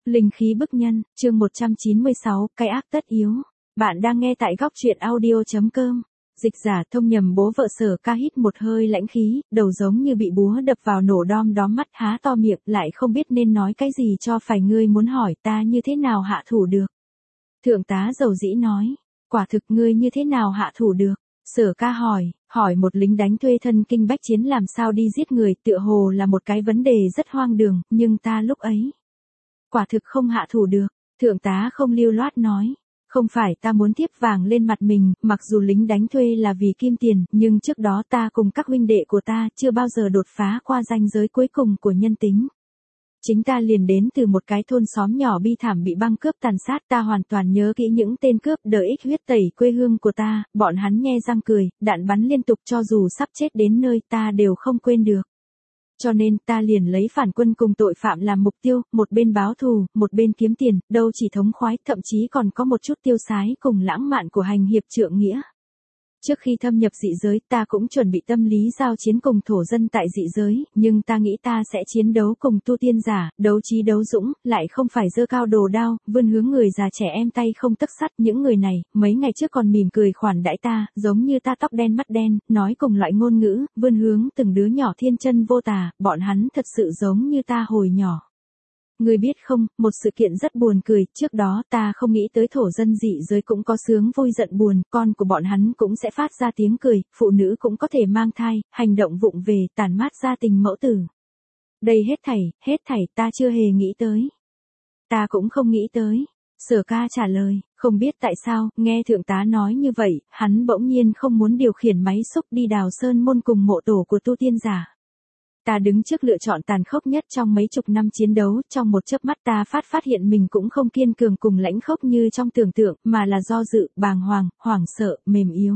Linh khí bức nhân, chương 196, cái ác tất yếu. Bạn đang nghe tại góc truyện audio.com. Dịch giả thông nhầm bố vợ Sở Ca hít một hơi lãnh khí, đầu giống như bị búa đập vào nổ đom đóm, mắt há to miệng lại không biết nên nói cái gì cho phải. Ngươi muốn hỏi ta như thế nào hạ thủ được? Thượng tá dầu dĩ nói. Quả thực ngươi như thế nào hạ thủ được? Sở Ca hỏi một lính đánh thuê thân kinh bách chiến làm sao đi giết người, tựa hồ là một cái vấn đề rất hoang đường, nhưng ta lúc ấy quả thực không hạ thủ được. Thượng tá không lưu loát nói. Không phải ta muốn tiếp vàng lên mặt mình, mặc dù lính đánh thuê là vì kim tiền, nhưng trước đó ta cùng các huynh đệ của ta chưa bao giờ đột phá qua ranh giới cuối cùng của nhân tính. Chính ta liền đến từ một cái thôn xóm nhỏ bi thảm bị băng cướp tàn sát, ta hoàn toàn nhớ kỹ những tên cướp đợi ích huyết tẩy quê hương của ta, bọn hắn nhe răng cười, đạn bắn liên tục cho dù sắp chết đến nơi ta đều không quên được. Cho nên ta liền lấy phản quân cùng tội phạm làm mục tiêu, một bên báo thù, một bên kiếm tiền, đâu chỉ thống khoái, thậm chí còn có một chút tiêu sái cùng lãng mạn của hành hiệp trượng nghĩa. Trước khi thâm nhập dị giới, ta cũng chuẩn bị tâm lý giao chiến cùng thổ dân tại dị giới, nhưng ta nghĩ ta sẽ chiến đấu cùng tu tiên giả, đấu trí đấu dũng, lại không phải giơ cao đồ đao, vươn hướng người già trẻ em tay không tấc sắt. Những người này, mấy ngày trước còn mỉm cười khoản đãi ta, giống như ta tóc đen mắt đen, nói cùng loại ngôn ngữ, vươn hướng từng đứa nhỏ thiên chân vô tà, bọn hắn thật sự giống như ta hồi nhỏ. Ngươi biết không, một sự kiện rất buồn cười, trước đó ta không nghĩ tới thổ dân dị giới cũng có sướng vui giận buồn, con của bọn hắn cũng sẽ phát ra tiếng cười, phụ nữ cũng có thể mang thai, hành động vụng về, tàn mát gia tình mẫu tử. Đây hết thảy ta chưa hề nghĩ tới. Ta cũng không nghĩ tới. Sở Ca trả lời, không biết tại sao, nghe thượng tá nói như vậy, hắn bỗng nhiên không muốn điều khiển máy xúc đi đào sơn môn cùng mộ tổ của tu tiên giả. Ta đứng trước lựa chọn tàn khốc nhất trong mấy chục năm chiến đấu, trong một chớp mắt ta phát hiện mình cũng không kiên cường cùng lãnh khốc như trong tưởng tượng, mà là do dự, bàng hoàng, hoảng sợ, mềm yếu.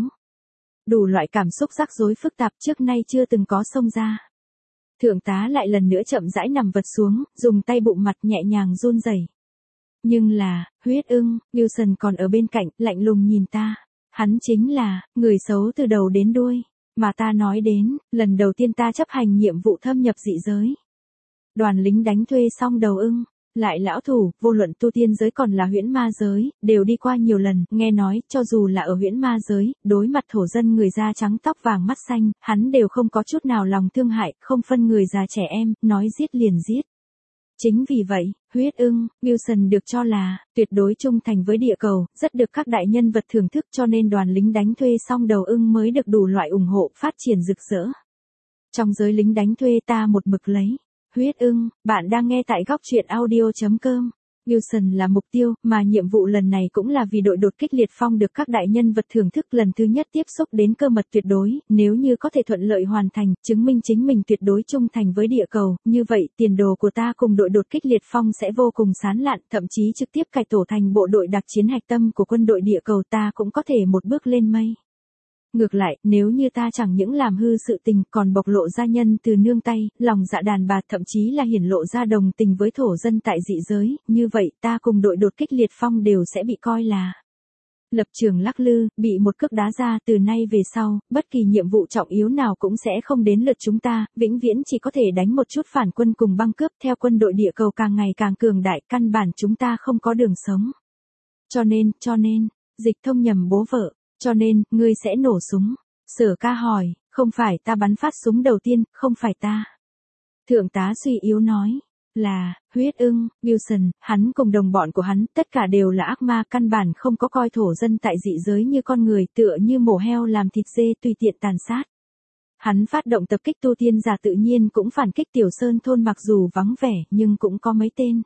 Đủ loại cảm xúc rắc rối phức tạp trước nay chưa từng có xông ra. Thượng tá lại lần nữa chậm rãi nằm vật xuống, dùng tay bụng mặt nhẹ nhàng run rẩy. Nhưng là, Huyết Ưng, Wilson còn ở bên cạnh, lạnh lùng nhìn ta. Hắn chính là, người xấu từ đầu đến đuôi. Mà ta nói đến, lần đầu tiên ta chấp hành nhiệm vụ thâm nhập dị giới. Đoàn lính đánh thuê xong đầu ưng, lại lão thủ, vô luận tu tiên giới còn là huyễn ma giới, đều đi qua nhiều lần, nghe nói, cho dù là ở huyễn ma giới, đối mặt thổ dân người da trắng tóc vàng mắt xanh, hắn đều không có chút nào lòng thương hại, không phân người già trẻ em, nói giết liền giết. Chính vì vậy, Huyết Ưng, Wilson được cho là tuyệt đối trung thành với địa cầu, rất được các đại nhân vật thưởng thức, cho nên đoàn lính đánh thuê xong đầu ưng mới được đủ loại ủng hộ, phát triển rực rỡ. Trong giới lính đánh thuê ta một mực lấy Huyết Ưng, bạn đang nghe tại góc truyện audio.com. Wilson là mục tiêu, mà nhiệm vụ lần này cũng là vì đội đột kích liệt phong được các đại nhân vật thưởng thức, lần thứ nhất tiếp xúc đến cơ mật tuyệt đối, nếu như có thể thuận lợi hoàn thành, chứng minh chính mình tuyệt đối trung thành với địa cầu, như vậy tiền đồ của ta cùng đội đột kích liệt phong sẽ vô cùng sáng lạn, thậm chí trực tiếp cải tổ thành bộ đội đặc chiến hạch tâm của quân đội địa cầu, ta cũng có thể một bước lên mây. Ngược lại, nếu như ta chẳng những làm hư sự tình, còn bộc lộ ra nhân từ nương tay, lòng dạ đàn bà, thậm chí là hiển lộ ra đồng tình với thổ dân tại dị giới, như vậy ta cùng đội đột kích liệt phong đều sẽ bị coi là lập trường lắc lư, bị một cước đá ra. Từ nay về sau, bất kỳ nhiệm vụ trọng yếu nào cũng sẽ không đến lượt chúng ta, vĩnh viễn chỉ có thể đánh một chút phản quân cùng băng cướp. Theo quân đội địa cầu càng ngày càng cường đại, căn bản chúng ta không có đường sống. Cho nên, Dịch thông nhầm bố vợ. Cho nên, ngươi sẽ nổ súng. Sở Ca hỏi, không phải ta bắn phát súng đầu tiên, không phải ta. Thượng tá suy yếu nói, là, Huyết Ưng, Wilson, hắn cùng đồng bọn của hắn, tất cả đều là ác ma, căn bản không có coi thổ dân tại dị giới như con người, tựa như mổ heo làm thịt dê tùy tiện tàn sát. Hắn phát động tập kích tu tiên giả, tự nhiên cũng phản kích Tiểu Sơn thôn, mặc dù vắng vẻ, nhưng cũng có mấy tên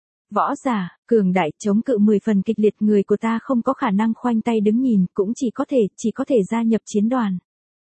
võ giả cường đại, chống cự 10 phần kịch liệt. Người của ta không có khả năng khoanh tay đứng nhìn, cũng chỉ có thể gia nhập chiến đoàn.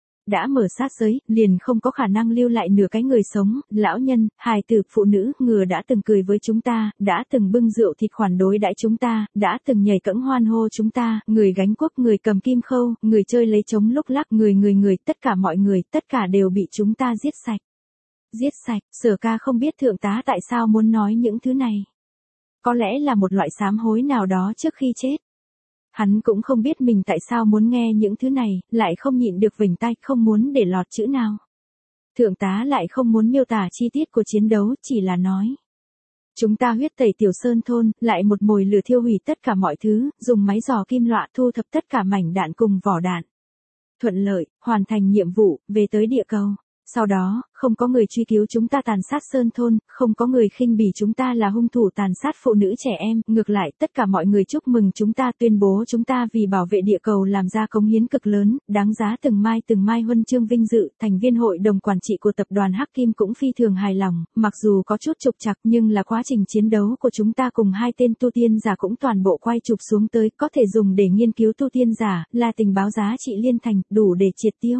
Đã mở sát giới, liền không có khả năng lưu lại nửa cái người sống, lão nhân, hài tử, phụ nữ, ngừa đã từng cười với chúng ta, đã từng bưng rượu thịt khoản đối đãi chúng ta, đã từng nhảy cẫng hoan hô chúng ta, người gánh cuốc, người cầm kim khâu, người chơi lấy trống lúc lắc, người, tất cả mọi người, tất cả đều bị chúng ta giết sạch. Giết sạch, Sở Ca không biết thượng tá tại sao muốn nói những thứ này. Có lẽ là một loại sám hối nào đó trước khi chết. Hắn cũng không biết mình tại sao muốn nghe những thứ này, lại không nhịn được vểnh tai, không muốn để lọt chữ nào. Thượng tá lại không muốn miêu tả chi tiết của chiến đấu, chỉ là nói. Chúng ta huyết tẩy Tiểu Sơn thôn, lại một mồi lửa thiêu hủy tất cả mọi thứ, dùng máy giò kim loại thu thập tất cả mảnh đạn cùng vỏ đạn. Thuận lợi, hoàn thành nhiệm vụ, về tới địa cầu. Sau đó, không có người truy cứu chúng ta tàn sát Sơn thôn, không có người khinh bỉ chúng ta là hung thủ tàn sát phụ nữ trẻ em, ngược lại tất cả mọi người chúc mừng chúng ta, tuyên bố chúng ta vì bảo vệ địa cầu làm ra cống hiến cực lớn, đáng giá từng mai huân chương vinh dự. Thành viên hội đồng quản trị của tập đoàn Hắc Kim cũng phi thường hài lòng, mặc dù có chút trục trặc nhưng là quá trình chiến đấu của chúng ta cùng hai tên tu tiên giả cũng toàn bộ quay chụp xuống tới, có thể dùng để nghiên cứu tu tiên giả, là tình báo giá trị liên thành, đủ để triệt tiêu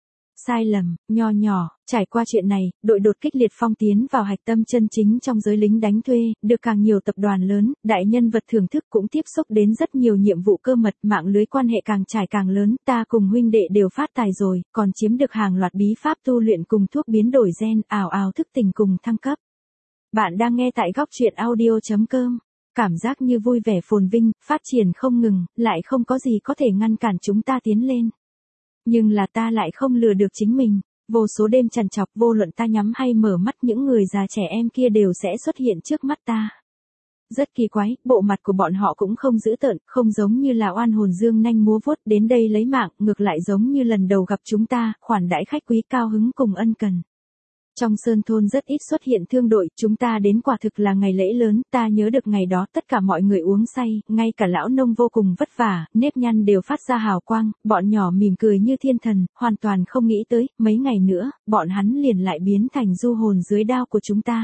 sai lầm, nho nhỏ. Trải qua chuyện này, đội đột kích liệt phong tiến vào hạch tâm chân chính trong giới lính đánh thuê, được càng nhiều tập đoàn lớn, đại nhân vật thưởng thức cũng tiếp xúc đến rất nhiều nhiệm vụ cơ mật, mạng lưới quan hệ càng trải càng lớn, ta cùng huynh đệ đều phát tài rồi, còn chiếm được hàng loạt bí pháp tu luyện cùng thuốc biến đổi gen, ảo ảo thức tỉnh cùng thăng cấp. Bạn đang nghe tại góc truyện audio.com. Cảm giác như vui vẻ phồn vinh, phát triển không ngừng, lại không có gì có thể ngăn cản chúng ta tiến lên. Nhưng là ta lại không lừa được chính mình, vô số đêm trằn trọc, vô luận ta nhắm hay mở mắt, những người già trẻ em kia đều sẽ xuất hiện trước mắt ta. Rất kỳ quái, bộ mặt của bọn họ cũng không dữ tợn, không giống như là oan hồn dương nanh múa vuốt đến đây lấy mạng, ngược lại giống như lần đầu gặp chúng ta, khoản đãi khách quý cao hứng cùng ân cần. Trong Sơn thôn rất ít xuất hiện thương đội, chúng ta đến quả thực là ngày lễ lớn, ta nhớ được ngày đó tất cả mọi người uống say, ngay cả lão nông vô cùng vất vả, nếp nhăn đều phát ra hào quang, bọn nhỏ mỉm cười như thiên thần, hoàn toàn không nghĩ tới, mấy ngày nữa, bọn hắn liền lại biến thành du hồn dưới đao của chúng ta.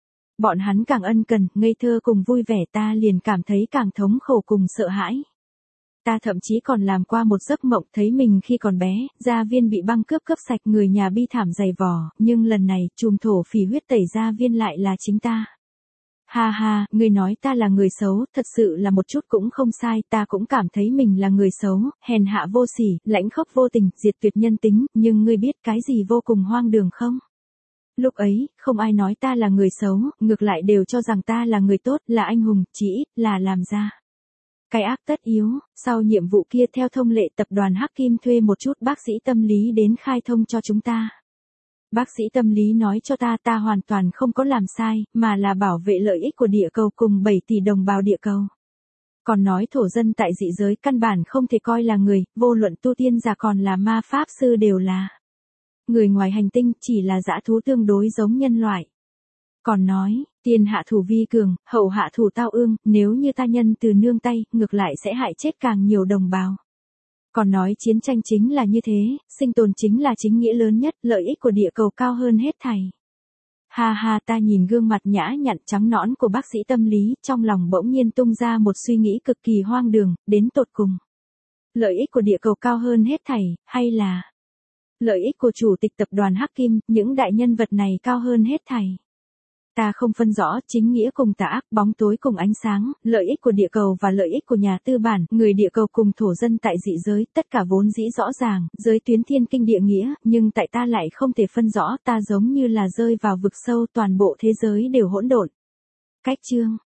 Bọn hắn càng ân cần, ngây thơ cùng vui vẻ, ta liền cảm thấy càng thống khổ cùng sợ hãi. Ta thậm chí còn làm qua một giấc mộng, thấy mình khi còn bé, gia viên bị băng cướp sạch, người nhà bi thảm dày vò, nhưng lần này, chùm thổ phỉ huyết tẩy gia viên lại là chính ta. Ha ha, ngươi nói ta là người xấu, thật sự là một chút cũng không sai, ta cũng cảm thấy mình là người xấu, hèn hạ vô sỉ, lãnh khốc vô tình, diệt tuyệt nhân tính, nhưng ngươi biết cái gì vô cùng hoang đường không? Lúc ấy, không ai nói ta là người xấu, ngược lại đều cho rằng ta là người tốt, là anh hùng, chỉ ít là làm ra cái ác tất yếu. Sau nhiệm vụ kia, theo thông lệ, tập đoàn Hắc Kim thuê một chút bác sĩ tâm lý đến khai thông cho chúng ta. Bác sĩ tâm lý nói cho ta hoàn toàn không có làm sai, mà là bảo vệ lợi ích của địa cầu cùng 7 tỷ đồng bào địa cầu. Còn nói thổ dân tại dị giới căn bản không thể coi là người, vô luận tu tiên giả còn là ma pháp sư đều là người ngoài hành tinh, chỉ là dã thú tương đối giống nhân loại. Còn nói, tiền hạ thủ vi cường, hậu hạ thủ tao ương, nếu như ta nhân từ nương tay, ngược lại sẽ hại chết càng nhiều đồng bào. Còn nói chiến tranh chính là như thế, sinh tồn chính là chính nghĩa lớn nhất, lợi ích của địa cầu cao hơn hết thảy. Ha ha, ta nhìn gương mặt nhã nhặn trắng nõn của bác sĩ tâm lý, trong lòng bỗng nhiên tung ra một suy nghĩ cực kỳ hoang đường, đến tột cùng. Lợi ích của địa cầu cao hơn hết thảy, hay là lợi ích của chủ tịch tập đoàn Hắc Kim, những đại nhân vật này cao hơn hết thảy? Ta không phân rõ chính nghĩa cùng tà ác, bóng tối cùng ánh sáng, lợi ích của địa cầu và lợi ích của nhà tư bản, người địa cầu cùng thổ dân tại dị giới, tất cả vốn dĩ rõ ràng, giới tuyến thiên kinh địa nghĩa, nhưng tại ta lại không thể phân rõ, ta giống như là rơi vào vực sâu, toàn bộ thế giới đều hỗn độn. Cách chương